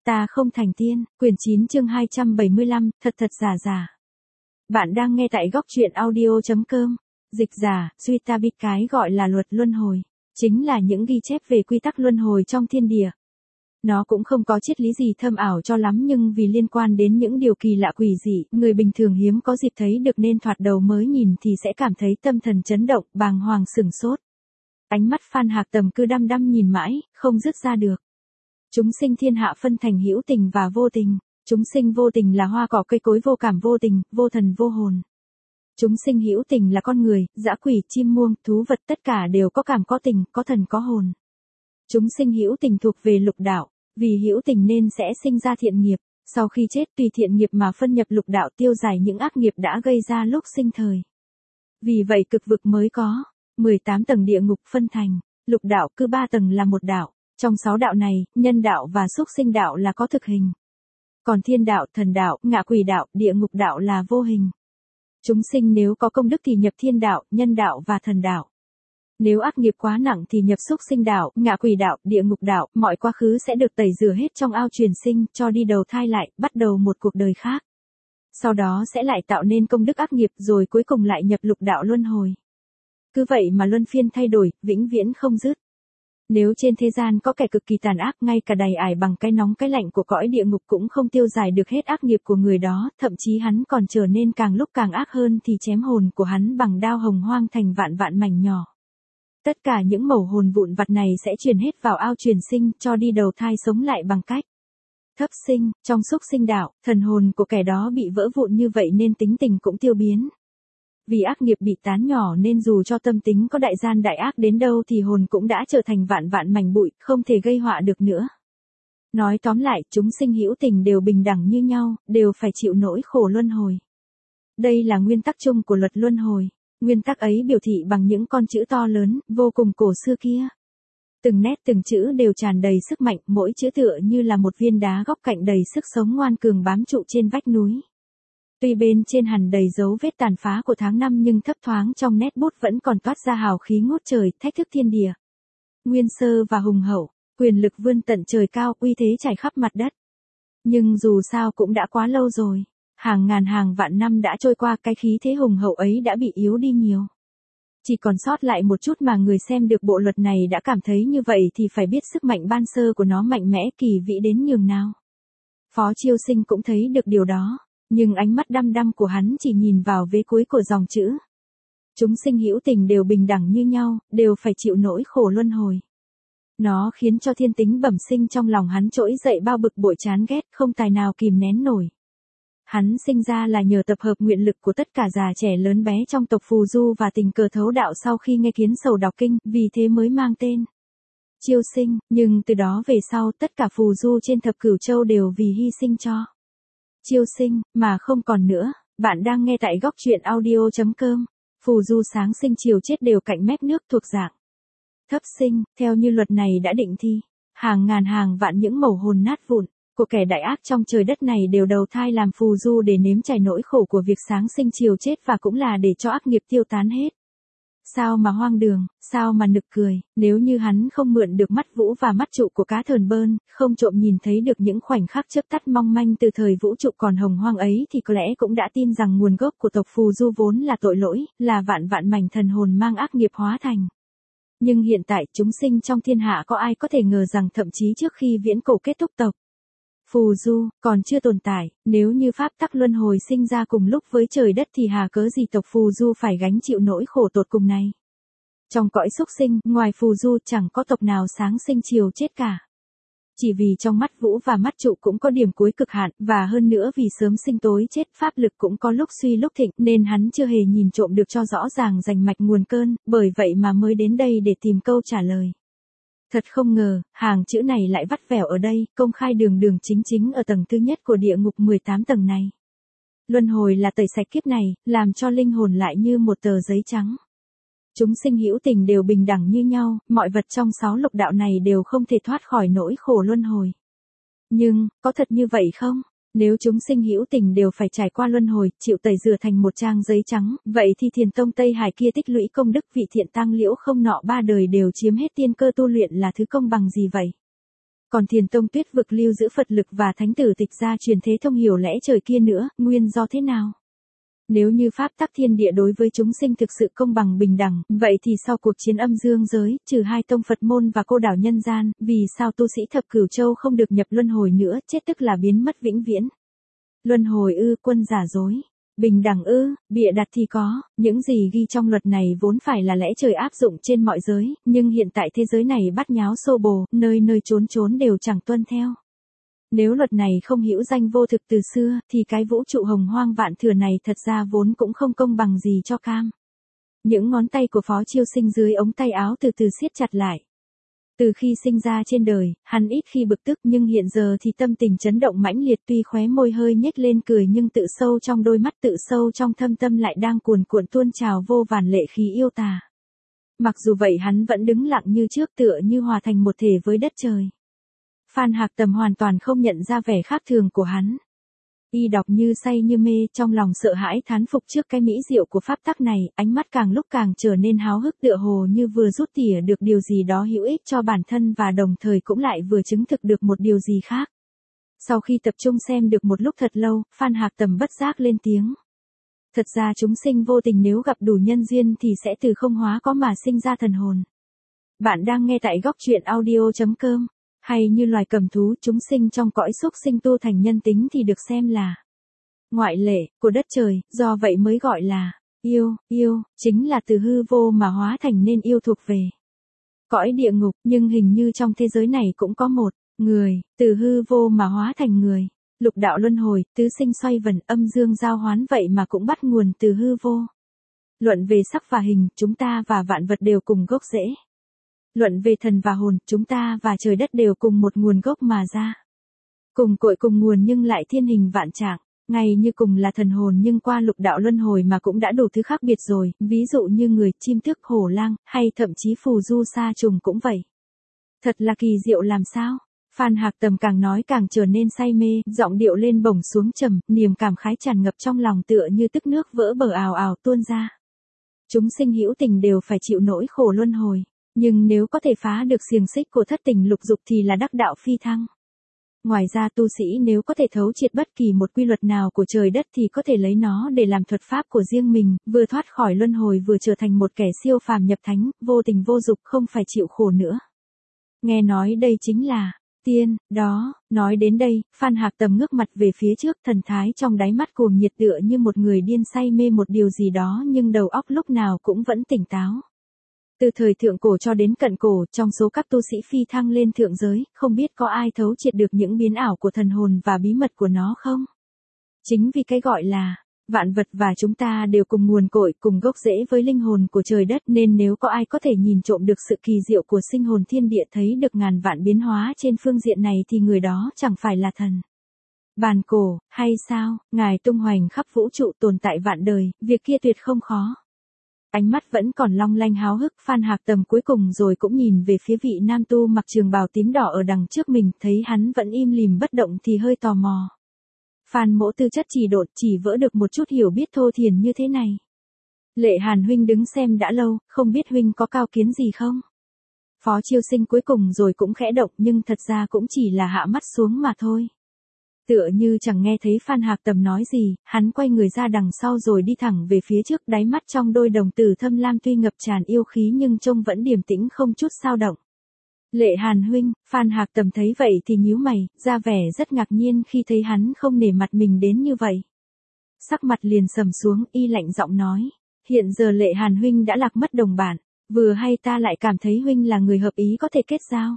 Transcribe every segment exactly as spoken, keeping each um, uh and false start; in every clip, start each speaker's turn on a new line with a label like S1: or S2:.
S1: Ta không thành tiên, quyển chín chương hai trăm bảy mươi lăm, thật thật giả giả. Bạn đang nghe tại góc truyện audio chấm com. Dịch giả, suy ta biết cái gọi là luật luân hồi, chính là những ghi chép về quy tắc luân hồi trong thiên địa. Nó cũng không có triết lý gì thâm ảo cho lắm, nhưng vì liên quan đến những điều kỳ lạ quỷ dị, người bình thường hiếm có dịp thấy được nên thoạt đầu mới nhìn thì sẽ cảm thấy tâm thần chấn động, bàng hoàng sửng sốt. Ánh mắt Phan Hạc Tầm cứ đăm đăm nhìn mãi, không dứt ra được. Chúng sinh thiên hạ phân thành hữu tình và vô tình. Chúng sinh vô tình là hoa cỏ cây cối vô cảm vô tình, vô thần vô hồn. Chúng sinh hữu tình là con người, dã quỷ, chim muông, thú vật, tất cả đều có cảm có tình, có thần có hồn. Chúng sinh hữu tình thuộc về lục đạo, vì hữu tình nên sẽ sinh ra thiện nghiệp, sau khi chết tùy thiện nghiệp mà phân nhập lục đạo tiêu giải những ác nghiệp đã gây ra lúc sinh thời. Vì vậy cực vực mới có mười tám tầng địa ngục phân thành, lục đạo cứ ba tầng là một đạo. Trong sáu đạo này, nhân đạo và xúc sinh đạo là có thực hình. Còn thiên đạo, thần đạo, ngạ quỷ đạo, địa ngục đạo là vô hình. Chúng sinh nếu có công đức thì nhập thiên đạo, nhân đạo và thần đạo. Nếu ác nghiệp quá nặng thì nhập xúc sinh đạo, ngạ quỷ đạo, địa ngục đạo, mọi quá khứ sẽ được tẩy rửa hết trong ao truyền sinh, cho đi đầu thai lại, bắt đầu một cuộc đời khác. Sau đó sẽ lại tạo nên công đức ác nghiệp rồi cuối cùng lại nhập lục đạo luân hồi. Cứ vậy mà luân phiên thay đổi, vĩnh viễn không dứt. Nếu trên thế gian có kẻ cực kỳ tàn ác, ngay cả đầy ải bằng cái nóng cái lạnh của cõi địa ngục cũng không tiêu giải được hết ác nghiệp của người đó, thậm chí hắn còn trở nên càng lúc càng ác hơn thì chém hồn của hắn bằng đao hồng hoang thành vạn vạn mảnh nhỏ. Tất cả những mẩu hồn vụn vặt này sẽ truyền hết vào ao truyền sinh, cho đi đầu thai sống lại bằng cách thấp sinh. Trong xúc sinh đạo, thần hồn của kẻ đó bị vỡ vụn như vậy nên tính tình cũng tiêu biến. Vì ác nghiệp bị tán nhỏ nên dù cho tâm tính có đại gian đại ác đến đâu thì hồn cũng đã trở thành vạn vạn mảnh bụi, không thể gây họa được nữa. Nói tóm lại, chúng sinh hữu tình đều bình đẳng như nhau, đều phải chịu nỗi khổ luân hồi. Đây là nguyên tắc chung của luật luân hồi. Nguyên tắc ấy biểu thị bằng những con chữ to lớn, vô cùng cổ xưa kia. Từng nét từng chữ đều tràn đầy sức mạnh, mỗi chữ tựa như là một viên đá góc cạnh đầy sức sống ngoan cường bám trụ trên vách núi. Tuy bên trên hẳn đầy dấu vết tàn phá của tháng năm nhưng thấp thoáng trong nét bút vẫn còn toát ra hào khí ngút trời, thách thức thiên địa. Nguyên sơ và hùng hậu, quyền lực vươn tận trời cao, uy thế trải khắp mặt đất. Nhưng dù sao cũng đã quá lâu rồi, hàng ngàn hàng vạn năm đã trôi qua, cái khí thế hùng hậu ấy đã bị yếu đi nhiều. Chỉ còn sót lại một chút mà người xem được bộ luật này đã cảm thấy như vậy thì phải biết sức mạnh ban sơ của nó mạnh mẽ kỳ vĩ đến nhường nào. Phó Chiêu Sinh cũng thấy được điều đó. Nhưng ánh mắt đăm đăm của hắn chỉ nhìn vào vế cuối của dòng chữ. Chúng sinh hữu tình đều bình đẳng như nhau, đều phải chịu nỗi khổ luân hồi. Nó khiến cho thiên tính bẩm sinh trong lòng hắn trỗi dậy bao bực bội chán ghét, không tài nào kìm nén nổi. Hắn sinh ra là nhờ tập hợp nguyện lực của tất cả già trẻ lớn bé trong tộc phù du và tình cờ thấu đạo sau khi nghe Kiến Sầu đọc kinh, vì thế mới mang tên Chiêu Sinh, nhưng từ đó về sau tất cả phù du trên thập cửu châu đều vì hy sinh cho Chiêu Sinh, mà không còn nữa. Bạn đang nghe tại góc truyện audio chấm com. Phù du sáng sinh chiều chết đều cạnh mép nước thuộc dạng thấp sinh, theo như luật này đã định thì, hàng ngàn hàng vạn những mẩu hồn nát vụn của kẻ đại ác trong trời đất này đều đầu thai làm phù du để nếm trải nỗi khổ của việc sáng sinh chiều chết, và cũng là để cho ác nghiệp tiêu tán hết. Sao mà hoang đường, sao mà nực cười, nếu như hắn không mượn được mắt vũ và mắt trụ của cá thờn bơn, không trộm nhìn thấy được những khoảnh khắc chớp tắt mong manh từ thời vũ trụ còn hồng hoang ấy thì có lẽ cũng đã tin rằng nguồn gốc của tộc phù du vốn là tội lỗi, là vạn vạn mảnh thần hồn mang ác nghiệp hóa thành. Nhưng hiện tại chúng sinh trong thiên hạ có ai có thể ngờ rằng thậm chí trước khi viễn cổ kết thúc tộc phù du còn chưa tồn tại, nếu như pháp tắc luân hồi sinh ra cùng lúc với trời đất thì hà cớ gì tộc phù du phải gánh chịu nỗi khổ tột cùng này. Trong cõi xúc sinh, ngoài phù du chẳng có tộc nào sáng sinh chiều chết cả. Chỉ vì trong mắt vũ và mắt trụ cũng có điểm cuối cực hạn, và hơn nữa vì sớm sinh tối chết, pháp lực cũng có lúc suy lúc thịnh, nên hắn chưa hề nhìn trộm được cho rõ ràng rành mạch nguồn cơn, bởi vậy mà mới đến đây để tìm câu trả lời. Thật không ngờ, hàng chữ này lại vắt vẻo ở đây, công khai đường đường chính chính ở tầng thứ nhất của địa ngục mười tám tầng này. Luân hồi là tẩy sạch kiếp này, làm cho linh hồn lại như một tờ giấy trắng. Chúng sinh hữu tình đều bình đẳng như nhau, mọi vật trong sáu lục đạo này đều không thể thoát khỏi nỗi khổ luân hồi. Nhưng, có thật như vậy không? Nếu chúng sinh hữu tình đều phải trải qua luân hồi, chịu tẩy rửa thành một trang giấy trắng, vậy thì Thiền Tông Tây Hải kia tích lũy công đức vị thiện tăng liễu không nọ ba đời đều chiếm hết tiên cơ tu luyện là thứ công bằng gì vậy? Còn Thiền Tông Tuyết vực lưu giữ Phật lực và thánh tử tịch gia truyền thế thông hiểu lẽ trời kia nữa, nguyên do thế nào? Nếu như pháp tắc thiên địa đối với chúng sinh thực sự công bằng bình đẳng, vậy thì sau cuộc chiến âm dương giới, trừ hai tông Phật môn và cô đảo nhân gian, vì sao tu sĩ thập cửu châu không được nhập luân hồi nữa, chết tức là biến mất vĩnh viễn? Luân hồi ư, quân giả dối. Bình đẳng ư, bịa đặt thì có, những gì ghi trong luật này vốn phải là lẽ trời áp dụng trên mọi giới, nhưng hiện tại thế giới này bắt nháo xô bồ, nơi nơi trốn trốn đều chẳng tuân theo. Nếu luật này không hữu danh vô thực từ xưa, thì cái vũ trụ hồng hoang vạn thừa này thật ra vốn cũng không công bằng gì cho cam. Những ngón tay của Phó Chiêu Sinh dưới ống tay áo từ từ siết chặt lại. Từ khi sinh ra trên đời, hắn ít khi bực tức nhưng hiện giờ thì tâm tình chấn động mãnh liệt, tuy khóe môi hơi nhếch lên cười nhưng tự sâu trong đôi mắt, tự sâu trong thâm tâm lại đang cuồn cuộn tuôn trào vô vàn lệ khí yêu tà. Mặc dù vậy hắn vẫn đứng lặng như trước, tựa như hòa thành một thể với đất trời. Phan Hạc Tầm hoàn toàn không nhận ra vẻ khác thường của hắn. Y đọc như say như mê, trong lòng sợ hãi thán phục trước cái mỹ diệu của pháp tắc này, ánh mắt càng lúc càng trở nên háo hức, tựa hồ như vừa rút tỉa được điều gì đó hữu ích cho bản thân và đồng thời cũng lại vừa chứng thực được một điều gì khác. Sau khi tập trung xem được một lúc thật lâu, Phan Hạc Tầm bất giác lên tiếng. Thật ra chúng sinh vô tình nếu gặp đủ nhân duyên thì sẽ từ không hóa có mà sinh ra thần hồn. Bạn đang nghe tại góc truyện audio chấm com. Hay như loài cầm thú, chúng sinh trong cõi xúc sinh tu thành nhân tính thì được xem là ngoại lệ của đất trời, do vậy mới gọi là yêu. Yêu chính là từ hư vô mà hóa thành nên yêu thuộc về cõi địa ngục, nhưng hình như trong thế giới này cũng có một người từ hư vô mà hóa thành người. Lục đạo luân hồi, tứ sinh xoay vần, âm dương giao hoán, vậy mà cũng bắt nguồn từ hư vô. Luận về sắc và hình, chúng ta và vạn vật đều cùng gốc rễ. Luận về thần và hồn, chúng ta và trời đất đều cùng một nguồn gốc mà ra. Cùng cội cùng nguồn nhưng lại thiên hình vạn trạng, ngay như cùng là thần hồn nhưng qua lục đạo luân hồi mà cũng đã đủ thứ khác biệt rồi, ví dụ như người, chim tước, hổ lang, hay thậm chí phù du sa trùng cũng vậy. Thật là kỳ diệu làm sao? Phan Hạc Tầm càng nói càng trở nên say mê, giọng điệu lên bổng xuống trầm, niềm cảm khái tràn ngập trong lòng tựa như tức nước vỡ bờ ào ào tuôn ra. Chúng sinh hữu tình đều phải chịu nỗi khổ luân hồi. Nhưng nếu có thể phá được xiềng xích của thất tình lục dục thì là đắc đạo phi thăng. Ngoài ra tu sĩ nếu có thể thấu triệt bất kỳ một quy luật nào của trời đất thì có thể lấy nó để làm thuật pháp của riêng mình, vừa thoát khỏi luân hồi vừa trở thành một kẻ siêu phàm nhập thánh, vô tình vô dục, không phải chịu khổ nữa. Nghe nói đây chính là tiên, đó. Nói đến đây, Phan Hạc Tầm ngước mặt về phía trước, thần thái trong đáy mắt cuồng nhiệt tựa như một người điên say mê một điều gì đó nhưng đầu óc lúc nào cũng vẫn tỉnh táo. Từ thời thượng cổ cho đến cận cổ, trong số các tu sĩ phi thăng lên thượng giới, không biết có ai thấu triệt được những biến ảo của thần hồn và bí mật của nó không? Chính vì cái gọi là vạn vật và chúng ta đều cùng nguồn cội, cùng gốc rễ với linh hồn của trời đất, nên nếu có ai có thể nhìn trộm được sự kỳ diệu của sinh hồn thiên địa, thấy được ngàn vạn biến hóa trên phương diện này thì người đó chẳng phải là thần bàn cổ, hay sao? Ngài tung hoành khắp vũ trụ, tồn tại vạn đời, việc kia tuyệt không khó. Ánh mắt vẫn còn long lanh háo hức, Phan Hạc Tầm cuối cùng rồi cũng nhìn về phía vị nam tu mặc trường bào tím đỏ ở đằng trước mình, thấy hắn vẫn im lìm bất động thì hơi tò mò. Phan mỗ tư chất chỉ độn, chỉ vỡ được một chút hiểu biết thô thiển như thế này. Lệ Hàn huynh đứng xem đã lâu, không biết huynh có cao kiến gì không? Phó Chiêu Sinh cuối cùng rồi cũng khẽ động nhưng thật ra cũng chỉ là hạ mắt xuống mà thôi. Tựa như chẳng nghe thấy Phan Hạc Tầm nói gì, hắn quay người ra đằng sau rồi đi thẳng về phía trước, đáy mắt trong đôi đồng tử thâm lam tuy ngập tràn yêu khí nhưng trông vẫn điềm tĩnh không chút xao động. Lệ Hàn huynh, Phan Hạc Tầm thấy vậy thì nhíu mày, ra vẻ rất ngạc nhiên khi thấy hắn không nể mặt mình đến như vậy. Sắc mặt liền sầm xuống, y lạnh giọng nói, hiện giờ Lệ Hàn huynh đã lạc mất đồng bạn, vừa hay ta lại cảm thấy huynh là người hợp ý có thể kết giao.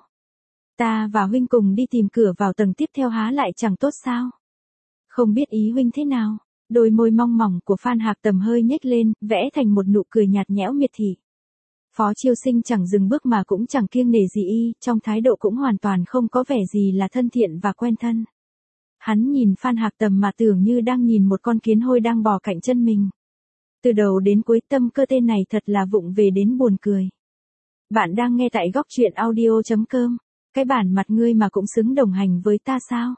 S1: Ta và huynh cùng đi tìm cửa vào tầng tiếp theo há lại chẳng tốt sao? Không biết ý huynh thế nào? Đôi môi mong mỏng của Phan Hạc Tầm hơi nhếch lên, vẽ thành một nụ cười nhạt nhẽo miệt thị. Phó Chiêu Sinh chẳng dừng bước mà cũng chẳng kiêng nể gì y, trong thái độ cũng hoàn toàn không có vẻ gì là thân thiện và quen thân. Hắn nhìn Phan Hạc Tầm mà tưởng như đang nhìn một con kiến hôi đang bò cạnh chân mình. Từ đầu đến cuối tâm cơ tên này thật là vụng về đến buồn cười. Bạn đang nghe tại góc truyện audio chấm com. Cái bản mặt ngươi mà cũng xứng đồng hành với ta sao?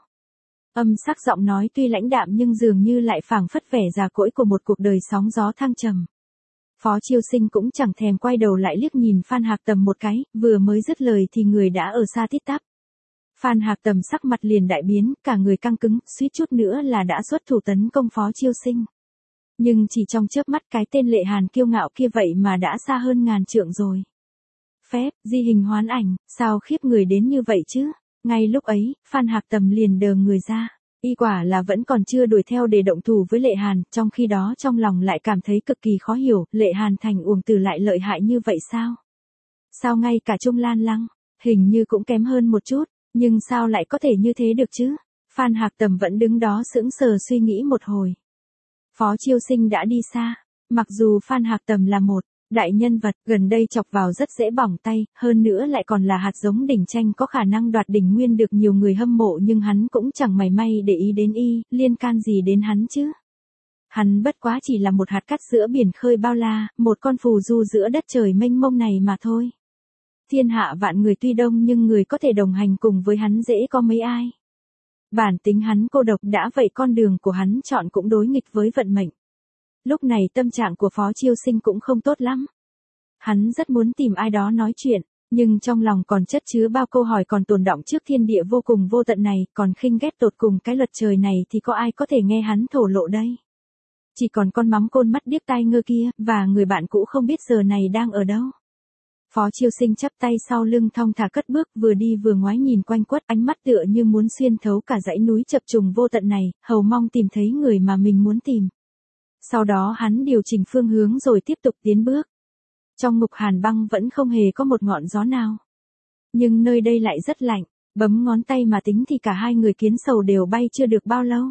S1: Âm sắc giọng nói tuy lãnh đạm nhưng dường như lại phảng phất vẻ già cỗi của một cuộc đời sóng gió thăng trầm. Phó Chiêu Sinh cũng chẳng thèm quay đầu lại liếc nhìn Phan Hạc Tầm một cái, vừa mới dứt lời thì người đã ở xa tít tắp. Phan Hạc Tầm sắc mặt liền đại biến, cả người căng cứng, suýt chút nữa là đã xuất thủ tấn công Phó Chiêu Sinh. Nhưng chỉ trong chớp mắt cái tên Lệ Hàn kiêu ngạo kia vậy mà đã xa hơn ngàn trượng rồi. Phép, di hình hoán ảnh, sao khiếp người đến như vậy chứ? Ngay lúc ấy, Phan Hạc Tầm liền đờ người ra. Y quả là vẫn còn chưa đuổi theo để động thủ với Lệ Hàn, trong khi đó trong lòng lại cảm thấy cực kỳ khó hiểu, Lệ Hàn thành uổng tử lại lợi hại như vậy sao? Sao ngay cả Trung Lan Lăng, hình như cũng kém hơn một chút, nhưng sao lại có thể như thế được chứ? Phan Hạc Tầm vẫn đứng đó sững sờ suy nghĩ một hồi. Phó Chiêu Sinh đã đi xa, mặc dù Phan Hạc Tầm là một đại nhân vật, gần đây chọc vào rất dễ bỏng tay, hơn nữa lại còn là hạt giống đỉnh tranh có khả năng đoạt đỉnh nguyên được nhiều người hâm mộ, nhưng hắn cũng chẳng mảy may để ý đến y, liên can gì đến hắn chứ. Hắn bất quá chỉ là một hạt cát giữa biển khơi bao la, một con phù du giữa đất trời mênh mông này mà thôi. Thiên hạ vạn người tuy đông nhưng người có thể đồng hành cùng với hắn dễ có mấy ai. Bản tính hắn cô độc đã vậy, con đường của hắn chọn cũng đối nghịch với vận mệnh. Lúc này tâm trạng của Phó Chiêu Sinh cũng không tốt lắm. Hắn rất muốn tìm ai đó nói chuyện, nhưng trong lòng còn chất chứa bao câu hỏi còn tồn đọng trước thiên địa vô cùng vô tận này, còn khinh ghét tột cùng cái luật trời này thì có ai có thể nghe hắn thổ lộ đây. Chỉ còn con mắm côn mắt điếc tai ngơ kia, và người bạn cũ không biết giờ này đang ở đâu. Phó Chiêu Sinh chắp tay sau lưng thong thả cất bước, vừa đi vừa ngoái nhìn quanh quất, ánh mắt tựa như muốn xuyên thấu cả dãy núi chập trùng vô tận này, hầu mong tìm thấy người mà mình muốn tìm. Sau đó hắn điều chỉnh phương hướng rồi tiếp tục tiến bước. Trong ngục hàn băng vẫn không hề có một ngọn gió nào. Nhưng nơi đây lại rất lạnh, bấm ngón tay mà tính thì cả hai người Kiến Sầu đều bay chưa được bao lâu.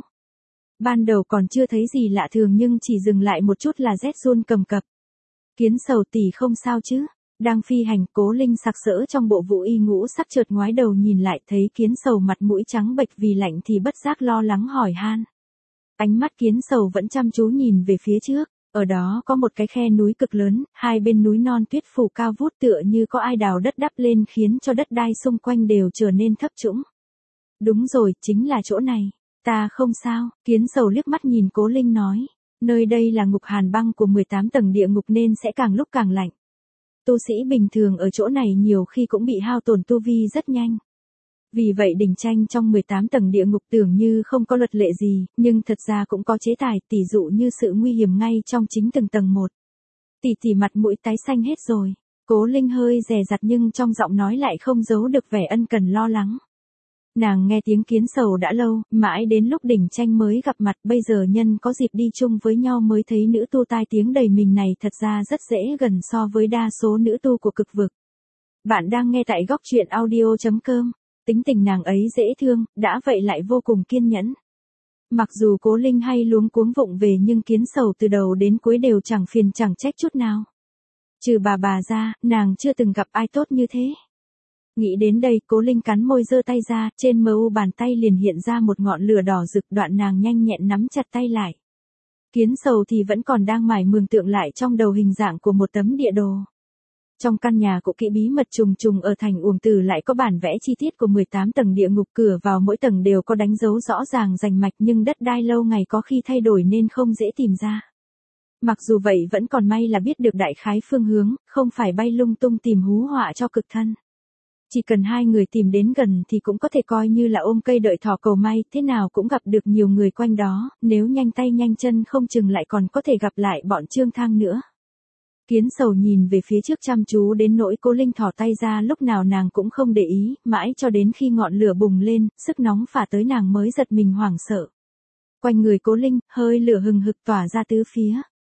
S1: Ban đầu còn chưa thấy gì lạ thường nhưng chỉ dừng lại một chút là rét run cầm cập. Kiến Sầu tỷ không sao chứ? Đang phi hành, Cố Linh sặc sỡ trong bộ vũ y ngũ sắc chợt ngoái đầu nhìn lại, thấy Kiến Sầu mặt mũi trắng bệch vì lạnh thì bất giác lo lắng hỏi han. Ánh mắt Kiến Sầu vẫn chăm chú nhìn về phía trước, ở đó có một cái khe núi cực lớn, hai bên núi non tuyết phủ cao vút tựa như có ai đào đất đắp lên khiến cho đất đai xung quanh đều trở nên thấp trũng. Đúng rồi, chính là chỗ này. Ta không sao, Kiến Sầu liếc mắt nhìn Cố Linh nói. Nơi đây là ngục hàn băng của mười tám tầng địa ngục nên sẽ càng lúc càng lạnh. Tu sĩ bình thường ở chỗ này nhiều khi cũng bị hao tổn tu vi rất nhanh. Vì vậy đỉnh tranh trong mười tám tầng địa ngục tưởng như không có luật lệ gì, nhưng thật ra cũng có chế tài, tỉ dụ như sự nguy hiểm ngay trong chính từng tầng một. Tỷ tỷ mặt mũi tái xanh hết rồi. Cố Linh hơi dè dặt nhưng trong giọng nói lại không giấu được vẻ ân cần lo lắng. Nàng nghe tiếng Kiến Sầu đã lâu, mãi đến lúc đỉnh tranh mới gặp mặt, bây giờ nhân có dịp đi chung với nhau mới thấy nữ tu tai tiếng đầy mình này thật ra rất dễ gần so với đa số nữ tu của cực vực. Bạn đang nghe tại góc truyện audio chấm com. Tính tình nàng ấy dễ thương, đã vậy lại vô cùng kiên nhẫn. Mặc dù Cố Linh hay luống cuống vụng về nhưng Kiến Sầu từ đầu đến cuối đều chẳng phiền chẳng trách chút nào. Trừ bà bà ra, nàng chưa từng gặp ai tốt như thế. Nghĩ đến đây, Cố Linh cắn môi giơ tay ra, trên mờ u bàn tay liền hiện ra một ngọn lửa đỏ rực, đoạn nàng nhanh nhẹn nắm chặt tay lại. Kiến Sầu thì vẫn còn đang mải mường tượng lại trong đầu hình dạng của một tấm địa đồ. Trong căn nhà cũ kỹ bí mật trùng trùng ở thành Uổng Tử lại có bản vẽ chi tiết của mười tám tầng địa ngục, cửa vào mỗi tầng đều có đánh dấu rõ ràng rành mạch nhưng đất đai lâu ngày có khi thay đổi nên không dễ tìm ra. Mặc dù vậy vẫn còn may là biết được đại khái phương hướng, không phải bay lung tung tìm hú họa cho cực thân. Chỉ cần hai người tìm đến gần thì cũng có thể coi như là ôm cây đợi thỏ cầu may, thế nào cũng gặp được nhiều người quanh đó, nếu nhanh tay nhanh chân không chừng lại còn có thể gặp lại bọn Trương Thang nữa. Kiến Sầu nhìn về phía trước chăm chú đến nỗi Cố Linh thỏ tay ra lúc nào nàng cũng không để ý, mãi cho đến khi ngọn lửa bùng lên, sức nóng phả tới nàng mới giật mình hoảng sợ. Quanh người Cố Linh, hơi lửa hừng hực tỏa ra tứ phía.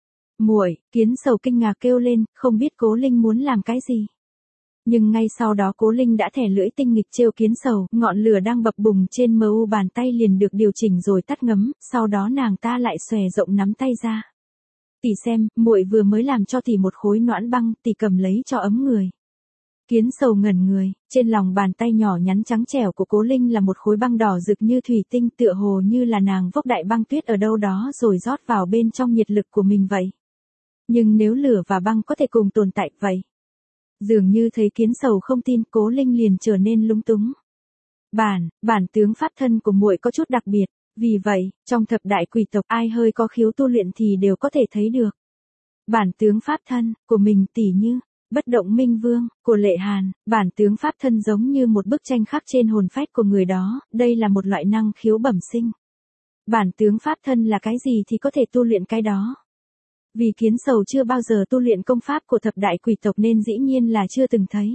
S1: Muội, Kiến Sầu kinh ngạc kêu lên, không biết Cố Linh muốn làm cái gì. Nhưng ngay sau đó Cố Linh đã thẻ lưỡi tinh nghịch trêu Kiến Sầu, ngọn lửa đang bập bùng trên mờ u bàn tay liền được điều chỉnh rồi tắt ngấm, sau đó nàng ta lại xòe rộng nắm tay ra. Tỷ xem, muội vừa mới làm cho tỷ một khối noãn băng, tỷ cầm lấy cho ấm người. Kiến Sầu ngẩn người, trên lòng bàn tay nhỏ nhắn trắng trẻo của Cố Linh là một khối băng đỏ rực như thủy tinh, tựa hồ như là nàng vốc đại băng tuyết ở đâu đó rồi rót vào bên trong nhiệt lực của mình vậy. Nhưng nếu lửa và băng có thể cùng tồn tại vậy. Dường như thấy Kiến Sầu không tin, Cố Linh liền trở nên lúng túng. Bản, bản tướng pháp thân của muội có chút đặc biệt. Vì vậy, trong thập đại quỷ tộc ai hơi có khiếu tu luyện thì đều có thể thấy được. Bản tướng pháp thân của mình tỉ như, Bất động minh vương, của Lệ Hàn, bản tướng pháp thân giống như một bức tranh khắc trên hồn phách của người đó, đây là một loại năng khiếu bẩm sinh. Bản tướng pháp thân là cái gì thì có thể tu luyện cái đó. Vì Kiến Sầu chưa bao giờ tu luyện công pháp của thập đại quỷ tộc nên dĩ nhiên là chưa từng thấy.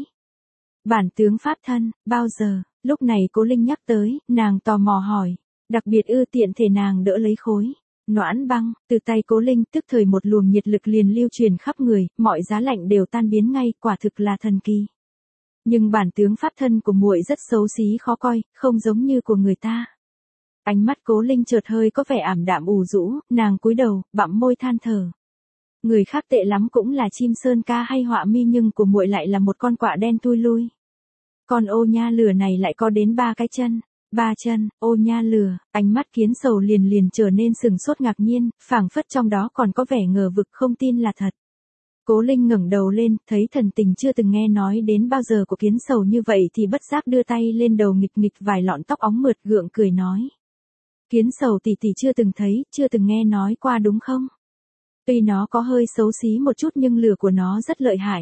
S1: Bản tướng pháp thân, bao giờ, lúc này Cố Linh nhắc tới, nàng tò mò hỏi, đặc biệt ư tiện thể nàng đỡ lấy khối. Noãn băng, từ tay Cố Linh tức thời một luồng nhiệt lực liền lưu truyền khắp người, mọi giá lạnh đều tan biến ngay, quả thực là thần kỳ. Nhưng bản tướng pháp thân của muội rất xấu xí khó coi, không giống như của người ta. Ánh mắt Cố Linh chợt hơi có vẻ ảm đạm ủ rũ, nàng cúi đầu, bặm môi than thở. Người khác tệ lắm cũng là chim sơn ca hay họa mi nhưng của muội lại là một con quạ đen thui lui. Con ô nha lửa này lại có đến ba cái chân. Ba chân, ô nha lửa, ánh mắt Kiến Sầu liền liền trở nên sừng sốt ngạc nhiên, phảng phất trong đó còn có vẻ ngờ vực không tin là thật. Cố Linh ngẩng đầu lên, thấy thần tình chưa từng nghe nói đến bao giờ của Kiến Sầu như vậy thì bất giác đưa tay lên đầu nghịch nghịch vài lọn tóc óng mượt gượng cười nói. Kiến Sầu tỷ tỷ chưa từng thấy, chưa từng nghe nói qua đúng không? Tuy nó có hơi xấu xí một chút nhưng lửa của nó rất lợi hại.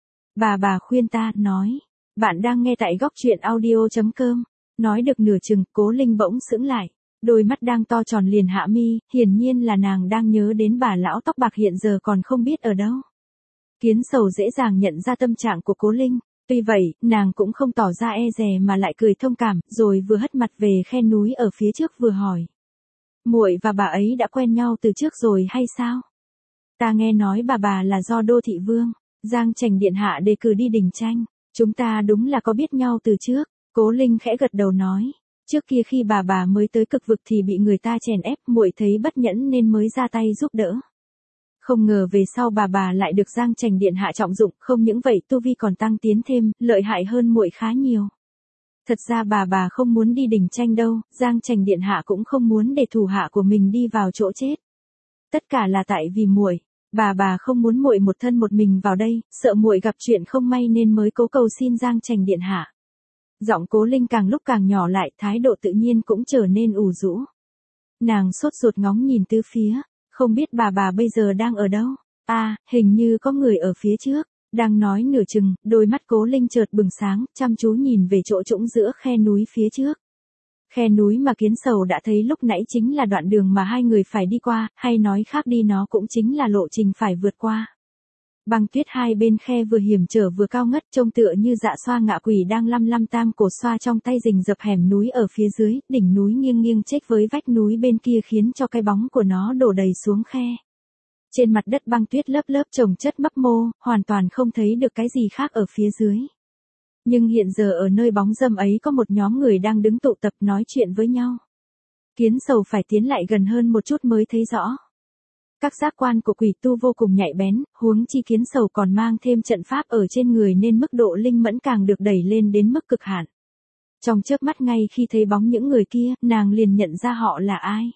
S1: Bà bà khuyên ta, nói. Bạn đang nghe tại góc truyện audio.com. Nói được nửa chừng, Cố Linh bỗng sững lại. Đôi mắt đang to tròn liền hạ mi, hiển nhiên là nàng đang nhớ đến bà lão tóc bạc hiện giờ còn không biết ở đâu. Kiến Sầu dễ dàng nhận ra tâm trạng của Cố Linh. Tuy vậy, nàng cũng không tỏ ra e dè mà lại cười thông cảm, rồi vừa hất mặt về khe núi ở phía trước vừa hỏi. Muội và bà ấy đã quen nhau từ trước rồi hay sao? Ta nghe nói bà bà là do Đô Thị Vương, Giang Trành Điện Hạ đề cử đi đình tranh. Chúng ta đúng là có biết nhau từ trước. Cố Linh khẽ gật đầu nói. Trước kia khi bà bà mới tới cực vực thì bị người ta chèn ép, muội thấy bất nhẫn nên mới ra tay giúp đỡ. Không ngờ về sau bà bà lại được Giang Trành Điện Hạ trọng dụng, không những vậy tu vi còn tăng tiến thêm, lợi hại hơn muội khá nhiều. Thật ra bà bà không muốn đi đình tranh đâu, Giang Trành Điện Hạ cũng không muốn để thủ hạ của mình đi vào chỗ chết. Tất cả là tại vì muội, bà bà không muốn muội một thân một mình vào đây, sợ muội gặp chuyện không may nên mới cố cầu xin Giang Trành Điện Hạ. Giọng Cố Linh càng lúc càng nhỏ lại, thái độ tự nhiên cũng trở nên ủ rũ. Nàng sốt ruột ngóng nhìn tứ phía, không biết bà bà bây giờ đang ở đâu. À, hình như có người ở phía trước. Đang nói nửa chừng, đôi mắt Cố Linh chợt bừng sáng, chăm chú nhìn về chỗ trũng giữa khe núi phía trước. Khe núi mà Kiến Sầu đã thấy lúc nãy chính là đoạn đường mà hai người phải đi qua, hay nói khác đi nó cũng chính là lộ trình phải vượt qua. Băng tuyết hai bên khe vừa hiểm trở vừa cao ngất, trông tựa như dạ xoa ngạ quỷ đang lăm lăm tam cổ xoa trong tay rình rập hẻm núi ở phía dưới, đỉnh núi nghiêng nghiêng chếch với vách núi bên kia khiến cho cái bóng của nó đổ đầy xuống khe. Trên mặt đất băng tuyết lớp lớp chồng chất mấp mô, hoàn toàn không thấy được cái gì khác ở phía dưới. Nhưng hiện giờ ở nơi bóng râm ấy có một nhóm người đang đứng tụ tập nói chuyện với nhau. Kiến Sầu phải tiến lại gần hơn một chút mới thấy rõ. Các giác quan của quỷ tu vô cùng nhạy bén, huống chi Kiến Sầu còn mang thêm trận pháp ở trên người nên mức độ linh mẫn càng được đẩy lên đến mức cực hạn. Trong chớp mắt ngay khi thấy bóng những người kia, nàng liền nhận ra họ là ai.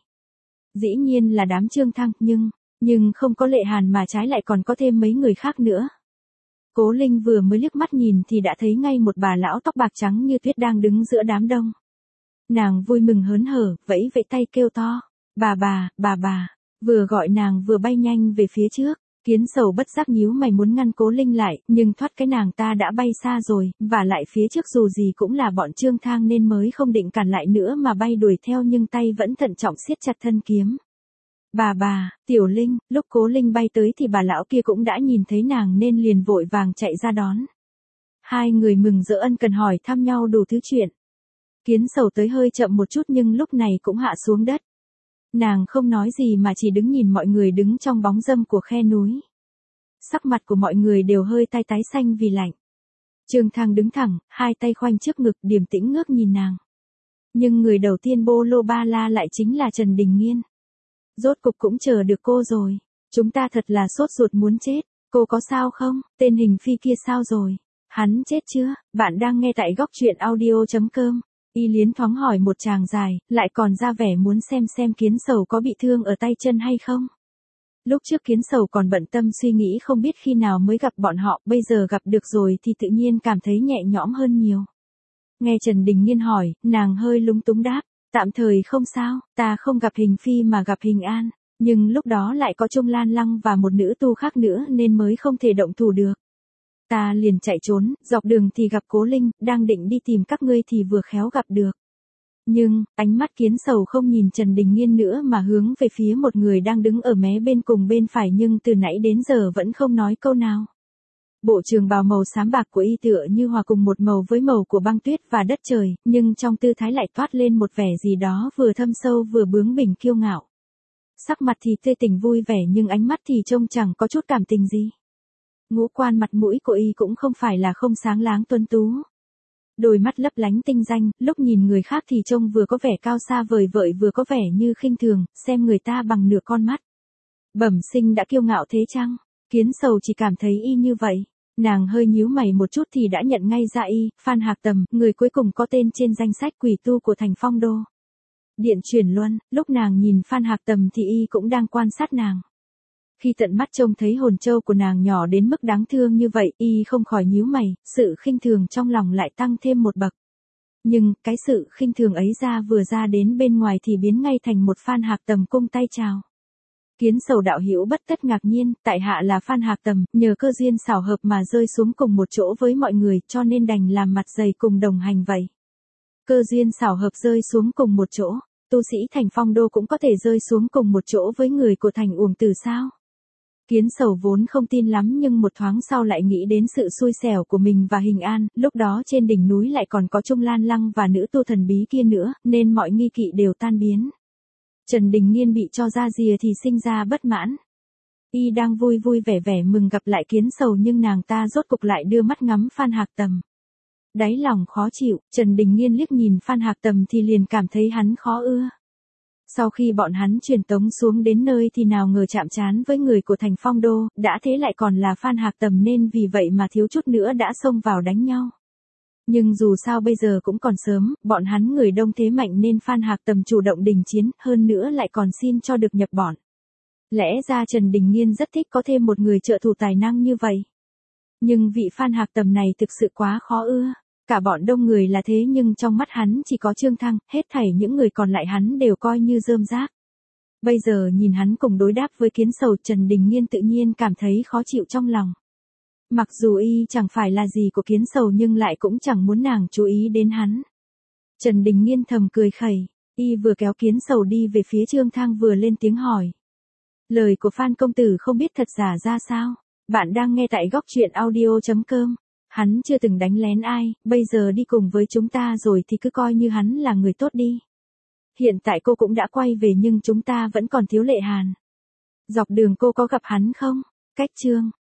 S1: Dĩ nhiên là đám Trương Thăng, nhưng, nhưng không có Lệ Hàn mà trái lại còn có thêm mấy người khác nữa. Cố Linh vừa mới liếc mắt nhìn thì đã thấy ngay một bà lão tóc bạc trắng như tuyết đang đứng giữa đám đông. Nàng vui mừng hớn hở, vẫy vẫy tay kêu to, bà bà, bà bà, vừa gọi nàng vừa bay nhanh về phía trước. Kiến Sầu bất giác nhíu mày muốn ngăn Cố Linh lại, nhưng thoát cái nàng ta đã bay xa rồi, và lại phía trước dù gì cũng là bọn Trương Thang nên mới không định cản lại nữa mà bay đuổi theo nhưng tay vẫn thận trọng siết chặt thân kiếm. Bà bà, Tiểu Linh, lúc Cố Linh bay tới thì bà lão kia cũng đã nhìn thấy nàng nên liền vội vàng chạy ra đón. Hai người mừng rỡ ân cần hỏi thăm nhau đủ thứ chuyện. Kiến Sầu tới hơi chậm một chút nhưng lúc này cũng hạ xuống đất. Nàng không nói gì mà chỉ đứng nhìn mọi người đứng trong bóng râm của khe núi. Sắc mặt của mọi người đều hơi tai tái xanh vì lạnh. Trương Thang đứng thẳng, hai tay khoanh trước ngực điềm tĩnh ngước nhìn nàng. Nhưng người đầu tiên bô lô ba la lại chính là Trần Đình Nghiên. Rốt cục cũng chờ được cô rồi. Chúng ta thật là sốt ruột muốn chết. Cô có sao không? Tên hình phi kia sao rồi? Hắn chết chưa? Bạn đang nghe tại góc truyện audio.com. Y Liến thoáng hỏi một tràng dài, lại còn ra vẻ muốn xem xem Kiến Sầu có bị thương ở tay chân hay không. Lúc trước Kiến Sầu còn bận tâm suy nghĩ không biết khi nào mới gặp bọn họ, bây giờ gặp được rồi thì tự nhiên cảm thấy nhẹ nhõm hơn nhiều. Nghe Trần Đình Nghiên hỏi, nàng hơi lúng túng đáp, tạm thời không sao, ta không gặp Hình Phi mà gặp Hình An, nhưng lúc đó lại có Trung Lan Lăng và một nữ tu khác nữa nên mới không thể động thủ được. ta liền chạy trốn, dọc đường thì gặp Cố Linh, đang định đi tìm các ngươi thì vừa khéo gặp được. Nhưng, ánh mắt Kiến Sầu không nhìn Trần Đình Nghiên nữa mà hướng về phía một người đang đứng ở mé bên cùng bên phải nhưng từ nãy đến giờ vẫn không nói câu nào. Bộ trường bào màu xám bạc của y tựa như hòa cùng một màu với màu của băng tuyết và đất trời, nhưng trong tư thái lại toát lên một vẻ gì đó vừa thâm sâu vừa bướng bỉnh kiêu ngạo. Sắc mặt thì tươi tỉnh vui vẻ nhưng ánh mắt thì trông chẳng có chút cảm tình gì. Ngũ quan mặt mũi của y cũng không phải là không sáng láng tuấn tú. Đôi mắt lấp lánh tinh danh, lúc nhìn người khác thì trông vừa có vẻ cao xa vời vợi vừa có vẻ như khinh thường, xem người ta bằng nửa con mắt. Bẩm sinh đã kiêu ngạo thế chăng? Kiến Sầu chỉ cảm thấy y như vậy. Nàng hơi nhíu mày một chút thì đã nhận ngay ra y, Phan Hạc Tầm, người cuối cùng có tên trên danh sách quỷ tu của thành Phong Đô. Điện chuyển luân, lúc nàng nhìn Phan Hạc Tầm thì y cũng đang quan sát nàng. Khi tận mắt trông thấy hồn châu của nàng nhỏ đến mức đáng thương như vậy, y không khỏi nhíu mày, sự khinh thường trong lòng lại tăng thêm một bậc. Nhưng, cái sự khinh thường ấy ra vừa ra đến bên ngoài thì biến ngay thành một Phan Hạc Tầm cung tay chào. Kiến Sầu đạo hữu bất tất ngạc nhiên, tại hạ là Phan Hạc Tầm, nhờ cơ duyên xảo hợp mà rơi xuống cùng một chỗ với mọi người, cho nên đành làm mặt dày cùng đồng hành vậy. Cơ duyên xảo hợp rơi xuống cùng một chỗ, tu sĩ thành Phong Đô cũng có thể rơi xuống cùng một chỗ với người của thành Uổng Tử sao? Kiến Sầu vốn không tin lắm nhưng một thoáng sau lại nghĩ đến sự xui xẻo của mình và Hình An, lúc đó trên đỉnh núi lại còn có Trung Lan Lăng và nữ tu thần bí kia nữa, nên mọi nghi kỵ đều tan biến. Trần Đình Nghiên bị cho ra rìa thì sinh ra bất mãn. Y đang vui vui vẻ vẻ mừng gặp lại Kiến Sầu nhưng nàng ta rốt cục lại đưa mắt ngắm Phan Hạc Tầm. Đáy lòng khó chịu, Trần Đình Nghiên liếc nhìn Phan Hạc Tầm thì liền cảm thấy hắn khó ưa. Sau khi bọn hắn truyền tống xuống đến nơi thì nào ngờ chạm trán với người của thành Phong Đô, đã thế lại còn là Phan Hạc Tầm nên vì vậy mà thiếu chút nữa đã xông vào đánh nhau. Nhưng dù sao bây giờ cũng còn sớm, bọn hắn người đông thế mạnh nên Phan Hạc Tầm chủ động đình chiến, hơn nữa lại còn xin cho được nhập bọn. Lẽ ra Trần Đình Nghiên rất thích có thêm một người trợ thủ tài năng như vậy. Nhưng vị Phan Hạc Tầm này thực sự quá khó ưa. Cả bọn đông người là thế nhưng trong mắt hắn chỉ có Trương Thăng, hết thảy những người còn lại hắn đều coi như rơm rác. Bây giờ nhìn hắn cùng đối đáp với Kiến Sầu, Trần Đình Nghiên tự nhiên cảm thấy khó chịu trong lòng. Mặc dù y chẳng phải là gì của Kiến Sầu nhưng lại cũng chẳng muốn nàng chú ý đến hắn. Trần Đình Nghiên thầm cười khẩy, y vừa kéo Kiến Sầu đi về phía Trương Thăng vừa lên tiếng hỏi. Lời của Phan công tử không biết thật giả ra sao? Bạn đang nghe tại góc truyện audio chấm com. Hắn chưa từng đánh lén ai, bây giờ đi cùng với chúng ta rồi thì cứ coi như hắn là người tốt đi. Hiện tại cô cũng đã quay về nhưng chúng ta vẫn còn thiếu Lệ Hàn. Dọc đường cô có gặp hắn không? Cách Trương